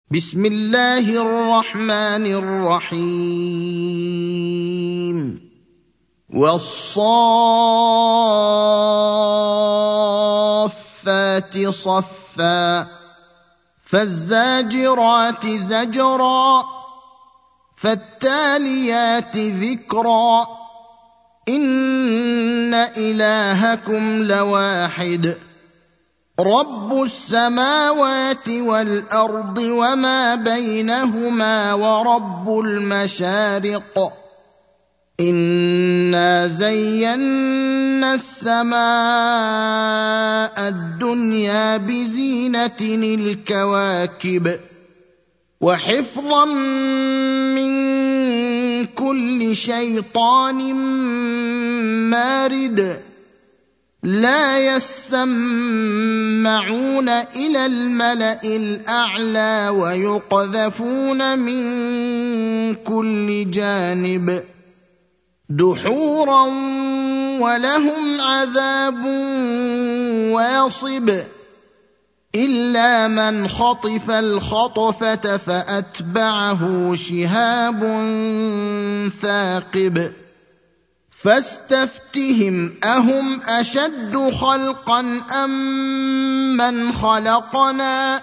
بسم الله الرحمن الرحيم والصافات صفا فالزاجرات زجرا فالتاليات ذكرا إن إلهكم لواحد رب السماوات والأرض وما بينهما ورب المشارق إنا زينا السماء الدنيا بزينة الكواكب وحفظا من كل شيطان مارد لا يسمعون إلى الملأ الأعلى ويقذفون من كل جانب دحورا ولهم عذاب واصب إلا من خطف الخطفة فأتبعه شهاب ثاقب فاستفتهم أهم أشد خلقا أم من خلقنا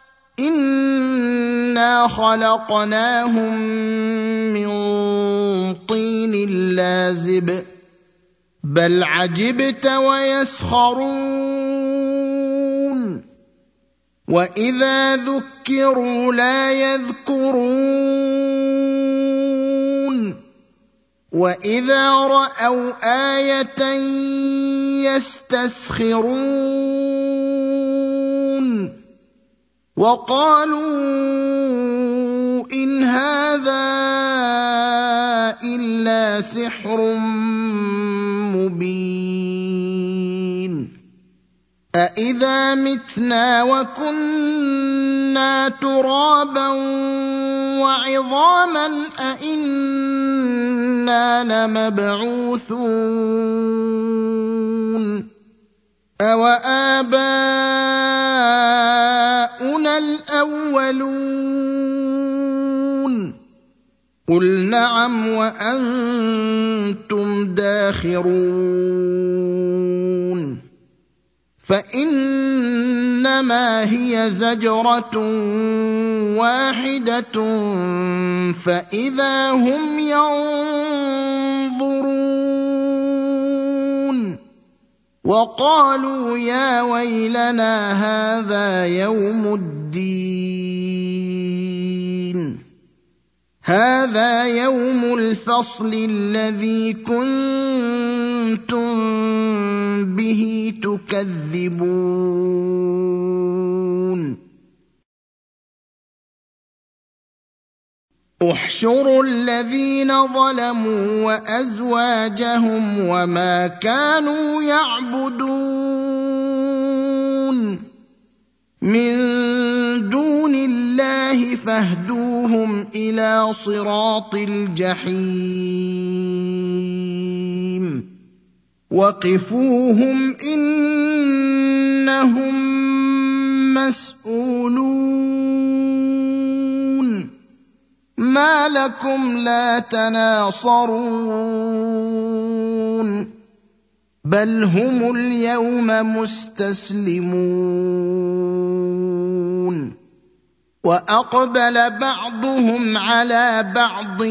إنا خلقناهم من طين لازب بل عجبت ويسخرون وإذا ذكروا لا يذكرون وإذا رأوا آية يستسخرون وقالوا إن هذا إلا سحر مبين أإذا متنا وكنا ترابا وعظاما أإنا لمبعوثون أوآباؤنا الأولون قل نعم وأنتم داخرون فإنما هي زجرة واحدة فإذا هم ينظرون وقالوا يا ويلنا هذا يوم الدين هذا يوم الفصل الذي كنتم به تكذبون احشروا الذين ظلموا وأزواجهم وما كانوا يعبدون من دون الله فاهدوهم إلى صراط الجحيم وقفوهم إنهم مسؤولون ما لكم لا تناصرون بل هم اليوم مستسلمون وأقبل بعضهم على بعض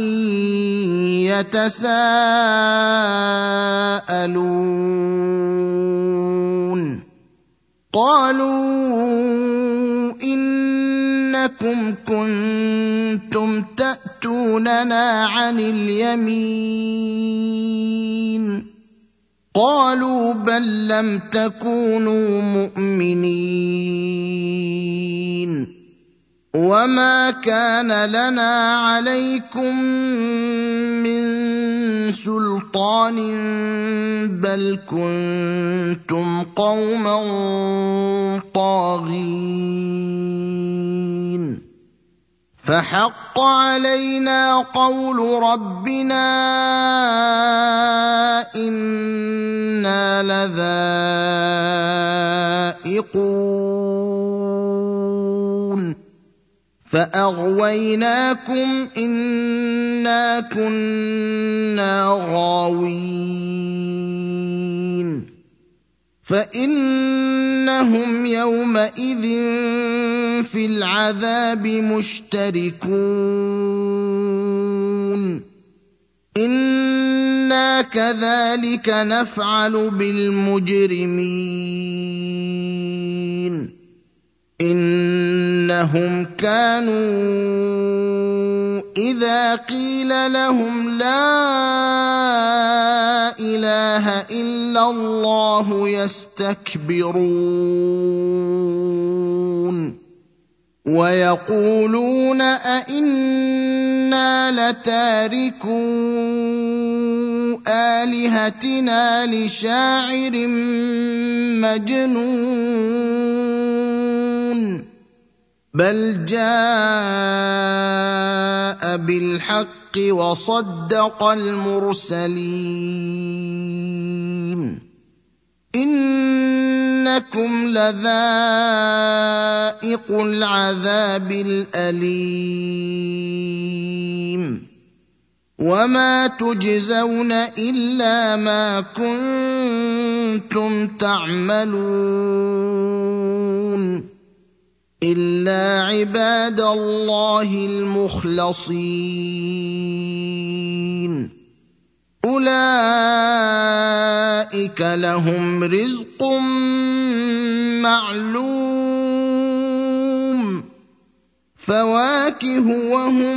يتساءلون قالوا إنكم كنتم تأتوننا عن اليمين قالوا بل لم تكونوا مؤمنين وما كان لنا عليكم من سلطان بل كنتم قوما طاغين فحق علينا قول ربنا إنا لذائقون فأغويناكم إنا كنا غاوين فإنهم يومئذ في العذاب مشتركون إنا كذلك نفعل بالمجرمين إنهم كانوا إذا قيل لهم لا إله إلا الله يستكبرون ويقولون أئنا لتاركو آلهتنا لشاعر مجنون بل جاء بالحق وصدق المرسلين إنكم لذائق العذاب الأليم وما تجزون إلا ما كنتم تعملون إلا عباد الله المخلصين أولئك لهم رزق معلوم فواكه وهم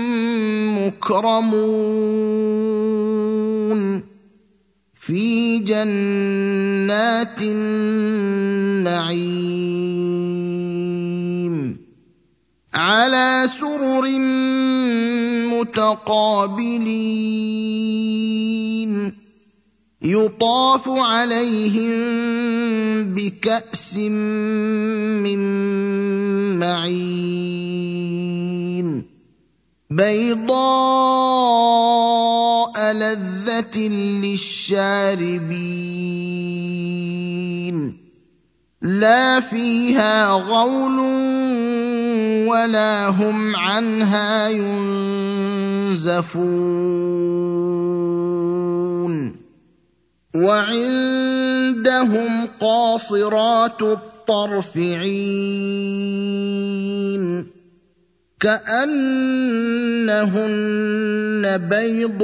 مكرمون في جنات النعيم على سرر متقابلين يطاف عليهم بكأس من معين بيضاء لذة للشاربين لا فيها غول ولا هم عنها ينزفون وعندهم قاصرات الطرف عين كأنهن بيض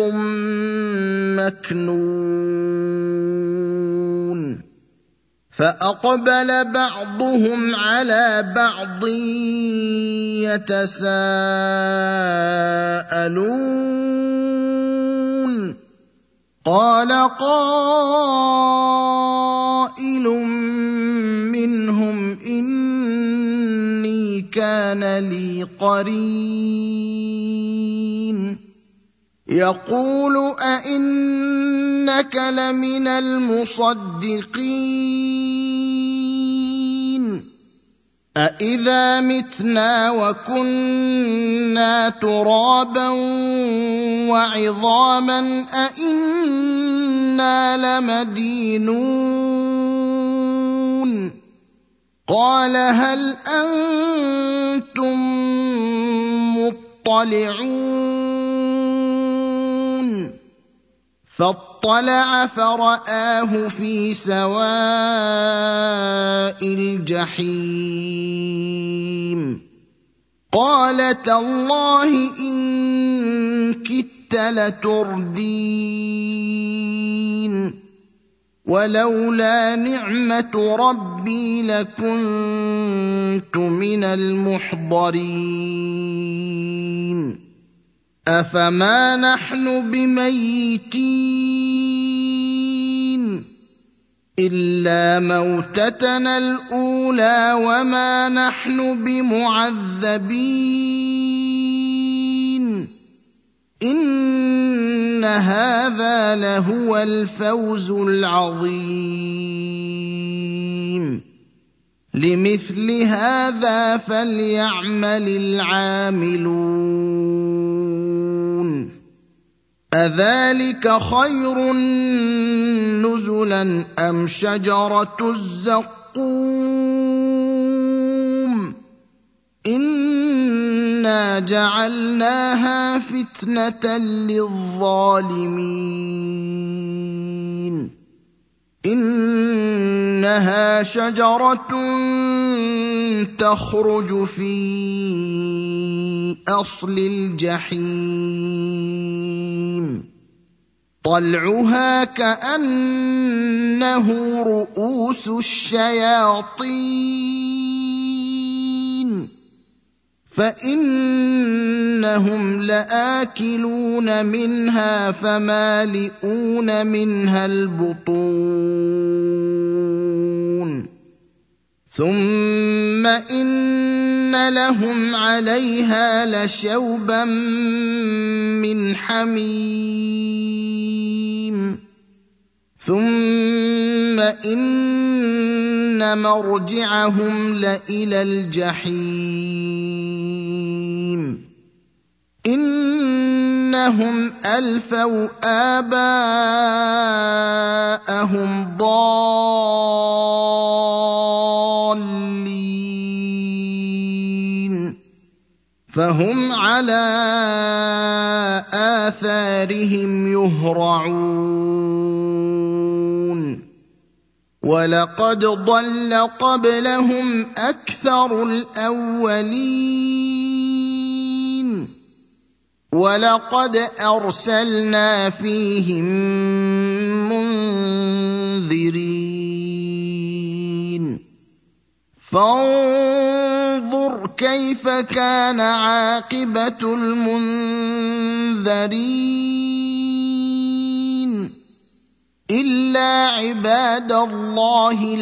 مكنون فأقبل بعضهم على بعض يتساءلون قال قائل منهم إني كان لي قرين يقول أئنك لمن المصدقين أئذا متنا وكنا ترابا وعظاما أئنا لمدينون قال هل أنتم مطلعون فاطلع فرآه في سواء الجحيم قال تالله إن كدت لتردين ولولا نعمة ربي لكنت من المحضرين أفما نحن بميتين إلا موتتنا الأولى وما نحن بمعذبين إن هذا لهو الفوز العظيم لمثل هذا فليعمل العاملون أذلك خير نزلا أم شجرة الزقوم إِنَّا جَعَلْنَاهَا فِتْنَةً لِّلظَّالِمِينَ إِنَّهَا شَجَرَةٌ تَخْرُجُ فِي أَصْلِ الْجَحِيمِ طَلْعُهَا كَأَنَّهُ رُءُوسُ الشَّيَاطِينِ فَإِنَّهُمْ لَآكِلُونَ مِنْهَا فَمَالِئُونَ مِنْهَا الْبُطُونَ ثُمَّ إِنَّ لَهُمْ عَلَيْهَا لَشَوْبًا مِّنْ حَمِيمٍ ثُمَّ إِنَّ مَرْجِعَهُمْ لَإِلَى الْجَحِيمِ إِنَّهُمْ أَلْفَوْا آبَاءَهُمْ ضَالِّينَ فَهُمْ عَلَىٰ آثَارِهِمْ يُهْرَعُونَ وَلَقَدْ ضَلَّ قَبْلَهُمْ أَكْثَرُ الْأَوَّلِينَ وَلَقَدْ أَرْسَلْنَا فِيهِم مُّنذِرِينَ فَانظُرْ كَيْفَ كَانَ عَاقِبَةُ الْمُنذَرِينَ إِلَّا عِبَادَ اللَّهِ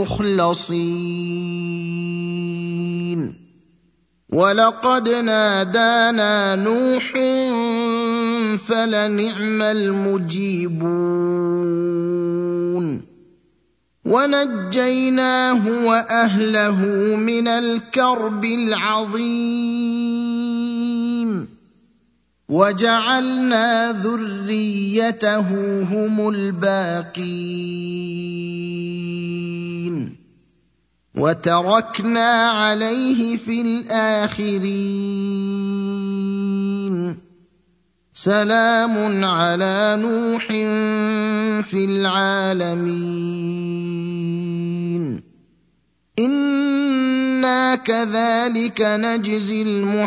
الْمُخْلَصِينَ وَلَقَدْ نَادَانَا نُوحٌ فَلَنِعْمَ الْمُجِيبُونَ وَنَجَّيْنَاهُ وَأَهْلَهُ مِنَ الْكَرْبِ الْعَظِيمِ وَجَعَلْنَا ذُرِّيَّتَهُ هُمُ الْبَاقِينَ وَتَرَكْنَا عَلَيْهِ فِي الْآخِرِينَ سَلَامٌ عَلَىٰ نُوحٍ فِي الْعَالَمِينَ إِنَّا كَذَٰلِكَ نَجْزِي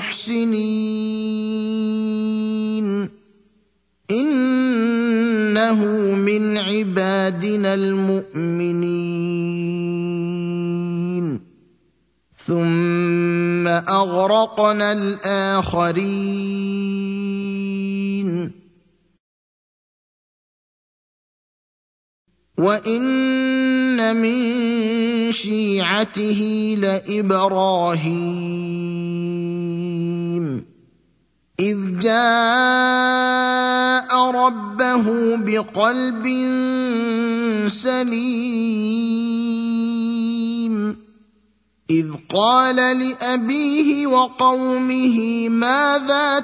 الْمُحْسِنِينَ إِنَّهُ مِنْ عِبَادِنَا الْمُؤْمِنِينَ ثُمَّ أَغْرَقْنَا الْآخَرِينَ وَإِنَّ مِن شِيعَتِهِ لَإِبْرَاهِيمَ إِذْ جَاءَ رَبَّهُ بِقَلْبٍ سَلِيمٍ إِذْ قَالَ لِأَبِيهِ وَقَوْمِهِ مَاذَا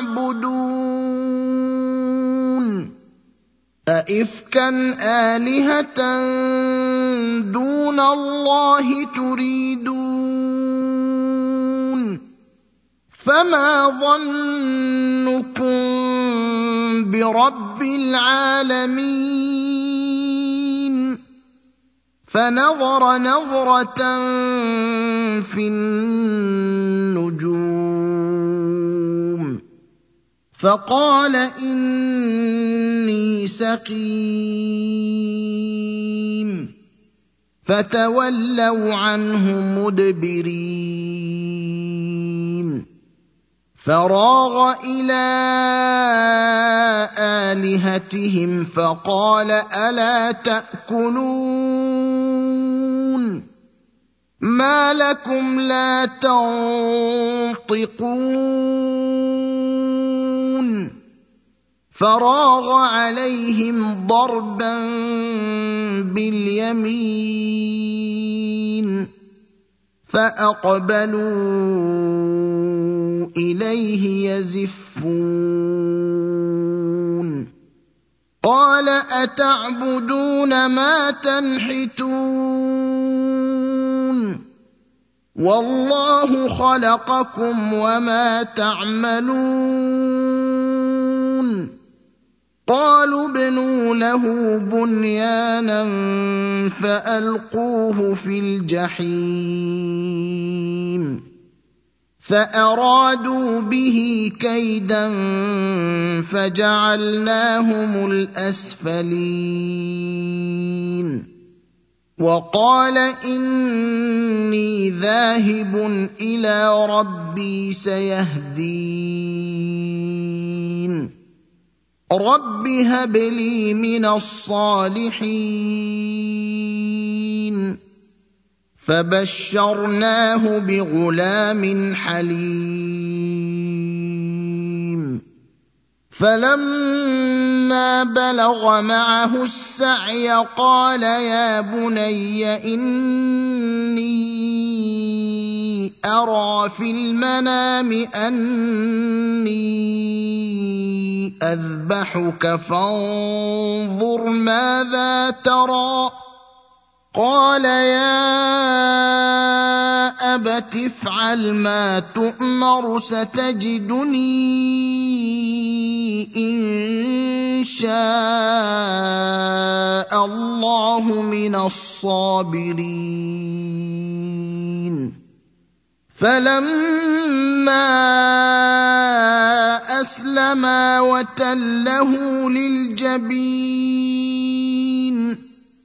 تَعْبُدُونَ أَئِفْكًا آلِهَةً دُونَ اللَّهِ تُرِيدُونَ فَمَا ظَنُّكُم بِرَبِّ الْعَالَمِينَ فَنَظَرَ نَظْرَةً فِي النُّجُومِ فَقَالَ إِنِّي سَقِيمٌ فَتَوَلَّوْا عَنْهُ مُدْبِرِينَ فَرَاغَ إِلَىٰ آلِهَتِهِمْ فَقَالَ أَلَا تَأْكُلُونَ مَا لَكُمْ لَا تَنطِقُونَ فَرَاغَ عَلَيْهِمْ ضَرْبًا بِالْيَمِينِ فَأَقْبَلُوا إِلَيْهِ يَزِفُّونَ قَالَ أَتَعْبُدُونَ مَا تَنْحِتُونَ والله خلقكم وما تعملون قالوا ابنوا له بنيانا فألقوه في الجحيم فأرادوا به كيدا فجعلناهم الأسفلين وقال إني ذاهب إلى ربي سيهدين رب هب لي من الصالحين فبشرناه بغلام حليم فلما بلغ معه السعي قال يا بني إني أرى في المنام أني أذبحك فانظر ماذا ترى قال يا أبت افعل ما تؤمر ستجدني إن شاء الله من الصابرين فلما أسلما وتله للجبين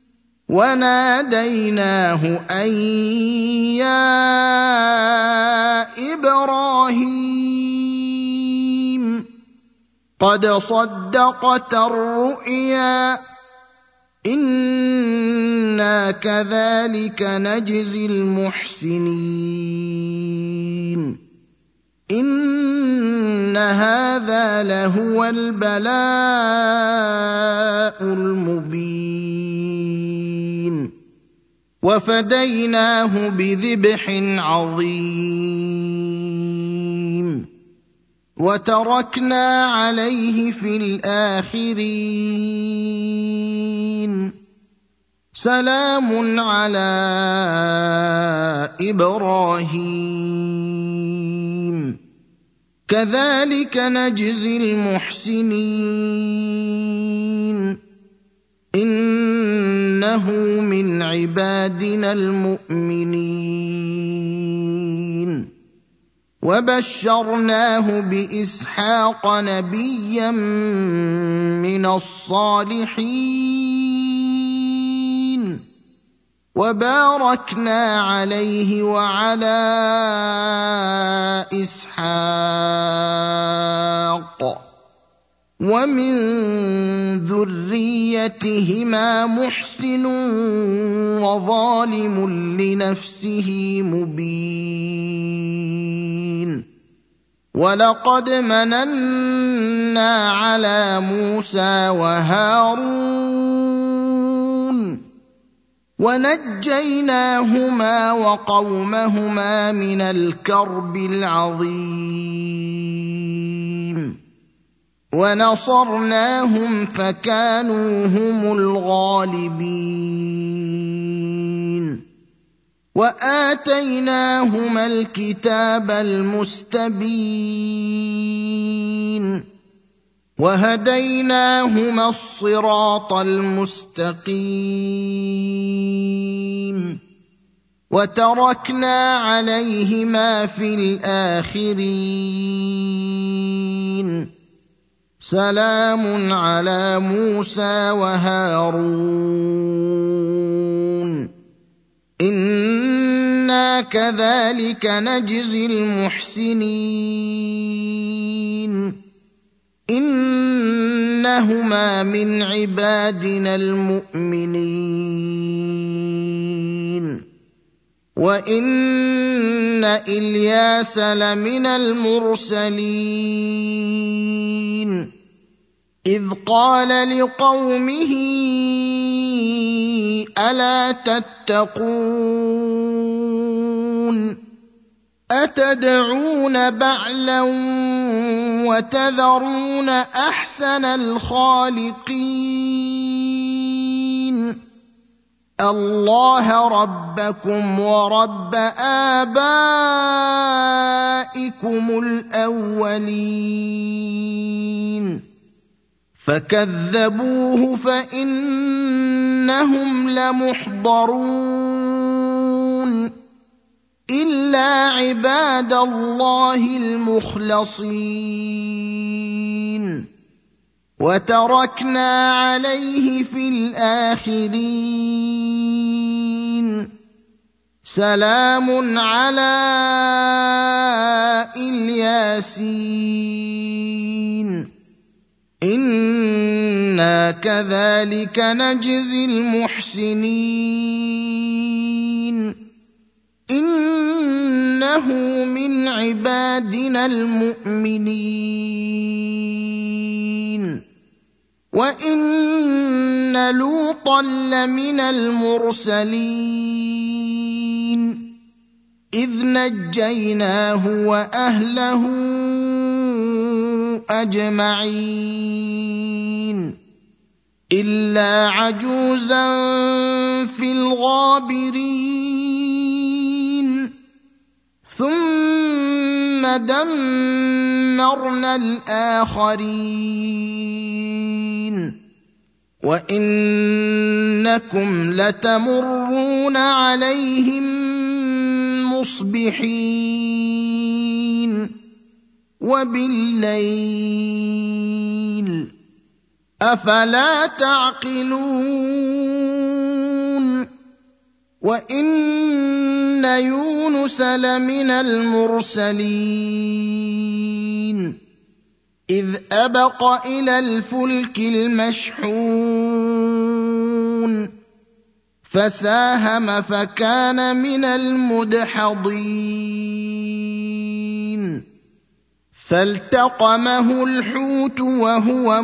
وناديناه أن يا إبراهيم قد صدقت الرؤيا إنا كذلك نجزي المحسنين إن هذا لهو البلاء المبين وفديناه بذبح عظيم وتركنا عليه في الآخرين سلام على إبراهيم كذلك نجزي المحسنين إنه من عبادنا المؤمنين وبشرناه بإسحاق نبيا من الصالحين وباركنا عليه وعلى إسحاق ومن ذريتهما محسن وظالم لنفسه مبين ولقد مننا على موسى وهارون ونجيناهما وقومهما من الكرب العظيم ونصرناهم فكانوا هم الغالبين وآتيناهما الكتاب المستبين وهديناهما الصراط المستقيم وتركنا عليهما في الآخرين سلام على موسى وهارون إنا كذلك نجزي المحسنين إنهما من عبادنا المؤمنين وإن إلياس لمن المرسلين إذ قال لقومه ألا تتقون أتدعون بعلا وتذرون أحسن الخالقين اللَّهَ رَبَّكُمْ وَرَبَّ آبَائِكُمُ الْأَوَّلِينَ فَكَذَّبُوهُ فَإِنَّهُمْ لَمُحْضَرُونَ إِلَّا عِبَادَ اللَّهِ الْمُخْلَصِينَ وَتَرَكْنَا عَلَيْهِ فِي الْآخِرِينَ سَلَامٌ عَلَىٰ الْيَاسِينَ إِنَّا كَذَٰلِكَ نَجْزِي الْمُحْسِنِينَ إِنَّهُ مِنْ عِبَادِنَا الْمُؤْمِنِينَ وَإِنَّ لُوطًا لَّمِنَ الْمُرْسَلِينَ إِذْ نَجَّيْنَاهُ وَأَهْلَهُ أَجْمَعِينَ إِلَّا عَجُوزًا فِي الْغَابِرِينَ ثُمَّ دَمَّرْنَا الْآخَرِينَ وَإِنَّكُمْ لَتَمُرُّونَ عَلَيْهِم مُّصْبِحِينَ وَبِاللَّيْلِ ۗ أَفَلَا تَعْقِلُونَ وَإِنَّ يُونُسَ لَمِنَ الْمُرْسَلِينَ إِذْ أَبَقَ إِلَى الْفُلْكِ الْمَشْحُونِ فَسَاهَمَ فَكَانَ مِنَ الْمُدْحَضِينَ فَالْتَقَمَهُ الْحُوتُ وَهُوَ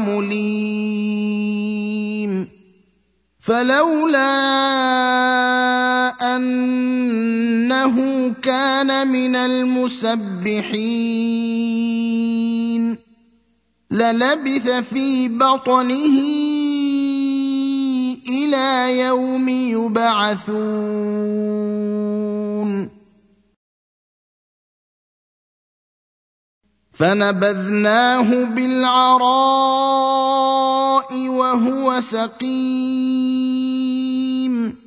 مُلِيمٌ فَلَوْلَا أَنَّهُ كَانَ مِنَ الْمُسَبِّحِينَ لَلَبِثَ فِي بَطْنِهِ إِلَىٰ يَوْمِ يُبْعَثُونَ فَنَبَذْنَاهُ بِالْعَرَاءِ وَهُوَ سَقِيمٌ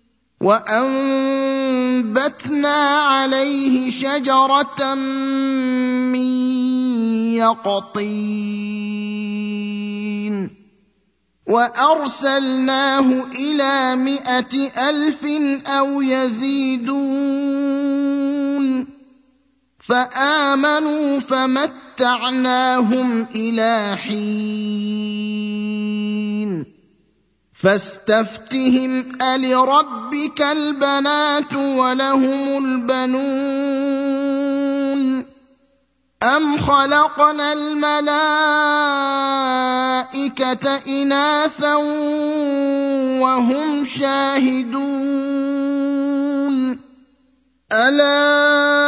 وَأَنبَتْنَا عَلَيْهِ شَجَرَةً مِّن يَقْطِينٍ وَأَرْسَلْنَاهُ إِلَىٰ 100,000 أَوْ يَزِيدُونَ فَآمَنُوا فَمَتَّعْنَاهُمْ إِلَىٰ حِينٍ فَاسْتَفْتِهِمْ أَلِرَبِّكَ الْبَنَاتُ وَلَهُمُ الْبَنُونَ أَمْ خَلَقْنَا الْمَلَائِكَةَ إِنَاثًا وَهُمْ شَاهِدُونَ أَلَا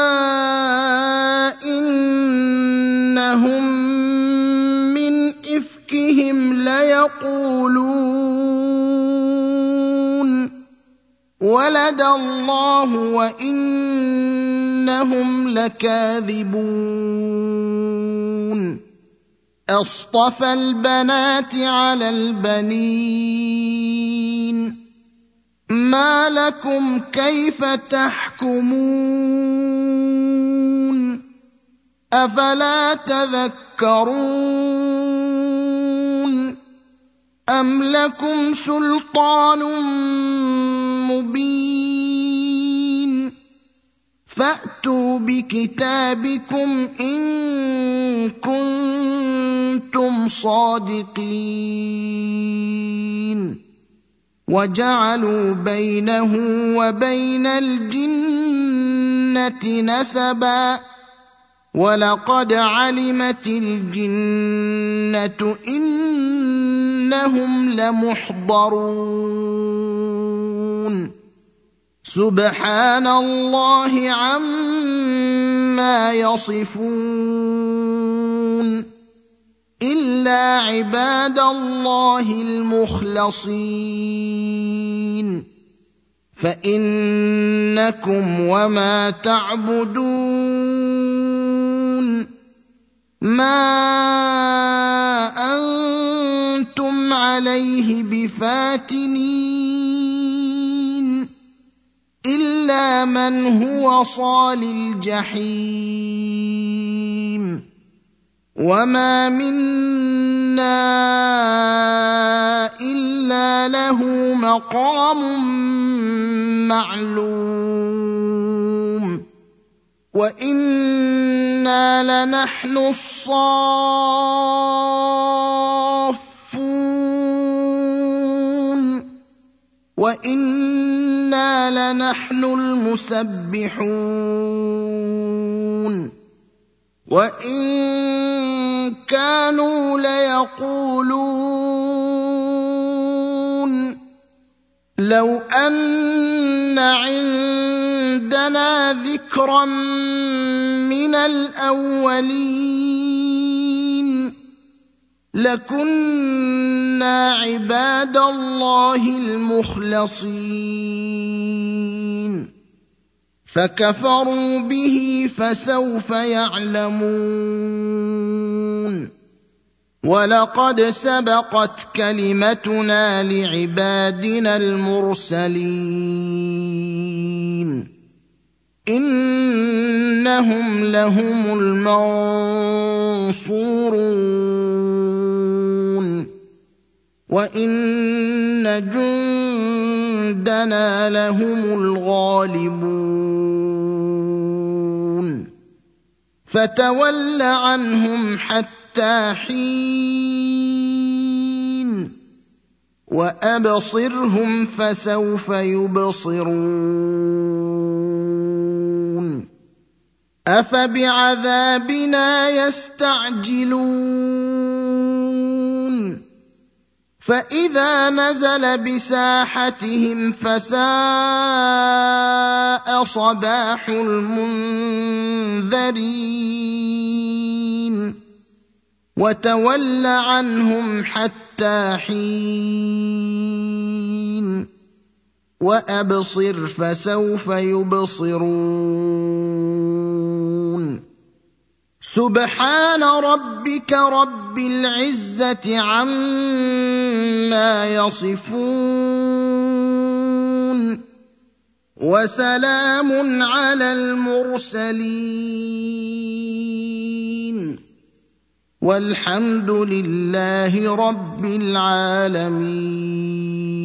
إِنَّهُم مِّنْ إِفْكِهِمْ لَيَقُولُونَ وَلَدَ اللَّهُ وَإِنَّهُمْ لَكَاذِبُونَ أَصْطَفَى الْبَنَاتِ عَلَى الْبَنِينَ مَا لَكُمْ كَيْفَ تَحْكُمُونَ أَفَلَا تَذَكَّرُونَ أَمْ لَكُمْ سُلْطَانٌ مُّبِينٌ فَأْتُوا بِكِتَابِكُمْ إِن كُنتُمْ صَادِقِينَ وَجَعَلُوا بَيْنَهُ وَبَيْنَ الْجِنَّةِ نَسَبًا وَلَقَدْ عَلِمَتِ الْجِنَّةُ إِنَّهُمْ لَمُحْضَرُونَ سُبْحَانَ اللَّهِ عَمَّا يَصِفُونَ إِلَّا عِبَادَ اللَّهِ الْمُخْلَصِينَ فإنكم وما تعبدون ما أنتم عليه بفاتنين إلا من هو صال الجحيم وما منا إلا له مقام معلوم وإنا لنحن الصافون وإنا لنحن المسبحون وإن كانوا ليقولون لو أن عندنا ذكرا من الأولين لكنا عباد الله المخلصين فكفروا به فسوف يعلمون ولقد سبقت كلمتنا لعبادنا المرسلين إنهم لهم المنصورون وإن جندنا لهم الغالبون فتول عنهم حتى حين وأبصرهم فسوف يبصرون أفبعذابنا يستعجلون فإذا نزل بساحتهم فساء صباح المنذرين وتول عنهم حتى حين وأبصر فسوف يبصرون سبحان ربك رب العزة عما يصفون وسلام على المرسلين والحمد لله رب العالمين.